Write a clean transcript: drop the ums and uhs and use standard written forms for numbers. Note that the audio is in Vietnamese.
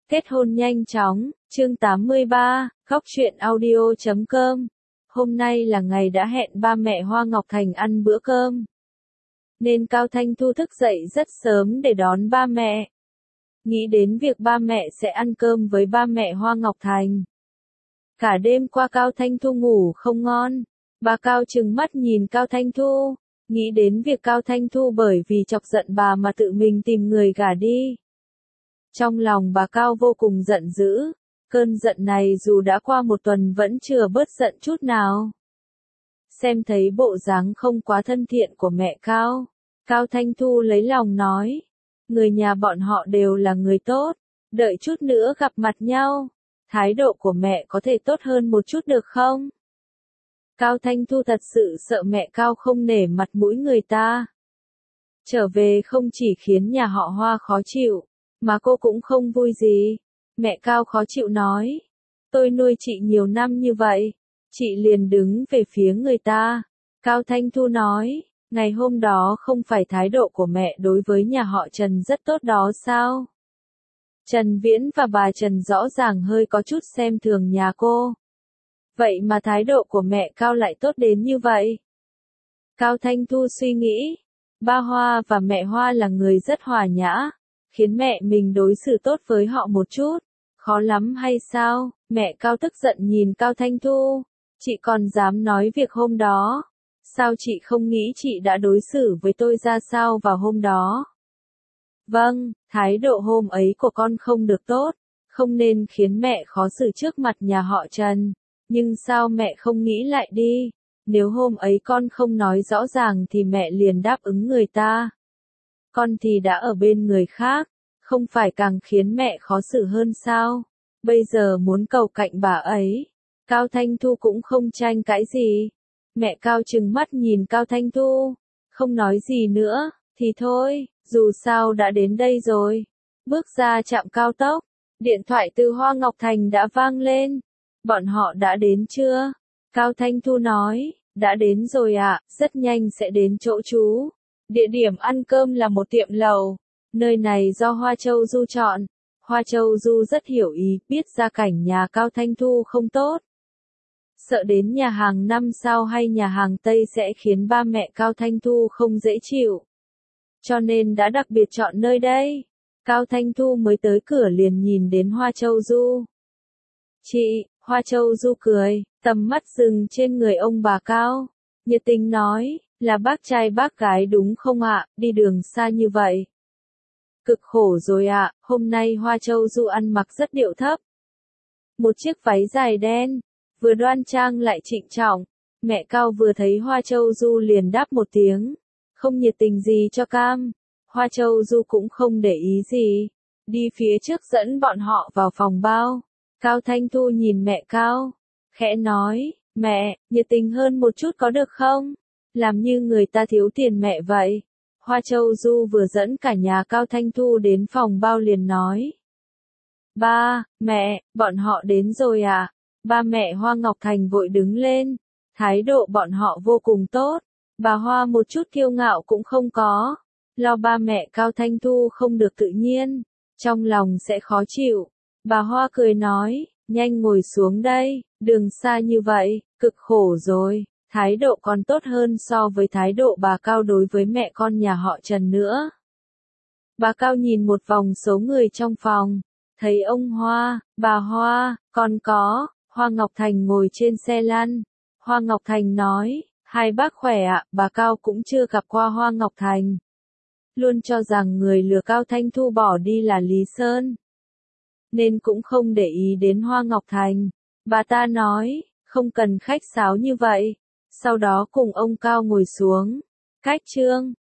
Kết hôn nhanh chóng, chương 83, Góc truyện audio.com. Hôm nay là ngày đã hẹn ba mẹ Hoa Ngọc Thành ăn bữa cơm. Nên Cao Thanh Thu thức dậy rất sớm để đón ba mẹ. Nghĩ đến việc ba mẹ sẽ ăn cơm với ba mẹ Hoa Ngọc Thành. Cả đêm qua Cao Thanh Thu ngủ không ngon. Bà Cao trừng mắt nhìn Cao Thanh Thu. Nghĩ đến việc Cao Thanh Thu bởi vì chọc giận bà mà tự mình tìm người gả đi. Trong lòng bà Cao vô cùng giận dữ, cơn giận này dù đã qua một tuần vẫn chưa bớt giận chút nào. Xem thấy bộ dáng không quá thân thiện của mẹ Cao, Cao Thanh Thu lấy lòng nói, người nhà bọn họ đều là người tốt, đợi chút nữa gặp mặt nhau, thái độ của mẹ có thể tốt hơn một chút được không? Cao Thanh Thu thật sự sợ mẹ Cao không nể mặt mũi người ta. Trở về không chỉ khiến nhà họ Hoa khó chịu, mà cô cũng không vui gì. Mẹ Cao khó chịu nói, tôi nuôi chị nhiều năm như vậy, chị liền đứng về phía người ta. Cao Thanh Thu nói, ngày hôm đó không phải thái độ của mẹ đối với nhà họ Trần rất tốt đó sao? Trần Viễn và bà Trần rõ ràng hơi có chút xem thường nhà cô. Vậy mà thái độ của mẹ Cao lại tốt đến như vậy. Cao Thanh Thu suy nghĩ, ba Hoa và mẹ Hoa là người rất hòa nhã, khiến mẹ mình đối xử tốt với họ một chút, khó lắm hay sao? Mẹ Cao tức giận nhìn Cao Thanh Thu, chị còn dám nói việc hôm đó, sao chị không nghĩ chị đã đối xử với tôi ra sao vào hôm đó? Vâng, thái độ hôm ấy của con không được tốt, không nên khiến mẹ khó xử trước mặt nhà họ Trần, nhưng sao mẹ không nghĩ lại đi, nếu hôm ấy con không nói rõ ràng thì mẹ liền đáp ứng người ta. Con thì đã ở bên người khác, không phải càng khiến mẹ khó xử hơn sao? Bây giờ muốn cầu cạnh bà ấy. Cao Thanh Thu cũng không tranh cãi gì. Mẹ Cao trừng mắt nhìn Cao Thanh Thu, không nói gì nữa, thì thôi, dù sao đã đến đây rồi. Bước ra trạm cao tốc, điện thoại từ Hoa Ngọc Thành đã vang lên. Bọn họ đã đến chưa? Cao Thanh Thu nói, đã đến rồi ạ, rất nhanh sẽ đến chỗ chú. Địa điểm ăn cơm là một tiệm lẩu, nơi này do Hoa Châu Du chọn. Hoa Châu Du rất hiểu ý, biết gia cảnh nhà Cao Thanh Thu không tốt. Sợ đến nhà hàng 5 sao hay nhà hàng Tây sẽ khiến ba mẹ Cao Thanh Thu không dễ chịu. Cho nên đã đặc biệt chọn nơi đây. Cao Thanh Thu mới tới cửa liền nhìn đến Hoa Châu Du. Chị, Hoa Châu Du cười, tầm mắt dừng trên người ông bà Cao. Nhiệt tình nói, là bác trai bác gái đúng không ạ, đi đường xa như vậy. Cực khổ rồi ạ, hôm nay Hoa Châu Du ăn mặc rất điệu thấp. Một chiếc váy dài đen, vừa đoan trang lại trịnh trọng. Mẹ Cao vừa thấy Hoa Châu Du liền đáp một tiếng, không nhiệt tình gì cho cam. Hoa Châu Du cũng không để ý gì, đi phía trước dẫn bọn họ vào phòng bao. Cao Thanh Thu nhìn mẹ Cao, khẽ nói, mẹ, nhiệt tình hơn một chút có được không? Làm như người ta thiếu tiền mẹ vậy. Hoa Châu Du vừa dẫn cả nhà Cao Thanh Thu đến phòng bao liền nói. Ba, mẹ, bọn họ đến rồi à? Ba mẹ Hoa Ngọc Thành vội đứng lên, thái độ bọn họ vô cùng tốt. Bà Hoa một chút kiêu ngạo cũng không có, lo ba mẹ Cao Thanh Thu không được tự nhiên, trong lòng sẽ khó chịu. Bà Hoa cười nói, nhanh ngồi xuống đây, đường xa như vậy, cực khổ rồi. Thái độ còn tốt hơn so với thái độ bà Cao đối với mẹ con nhà họ Trần nữa. Bà Cao nhìn một vòng số người trong phòng, thấy ông Hoa, bà Hoa, còn có, Hoa Ngọc Thành ngồi trên xe lăn. Hoa Ngọc Thành nói, hai bác khỏe ạ, bà Cao cũng chưa gặp qua Hoa Ngọc Thành. Luôn cho rằng người lừa Cao Thanh Thu bỏ đi là Lý Sơn. Nên cũng không để ý đến Hoa Ngọc Thành. Bà ta nói, không cần khách sáo như vậy. Sau đó cùng ông Cao ngồi xuống. Cách trương,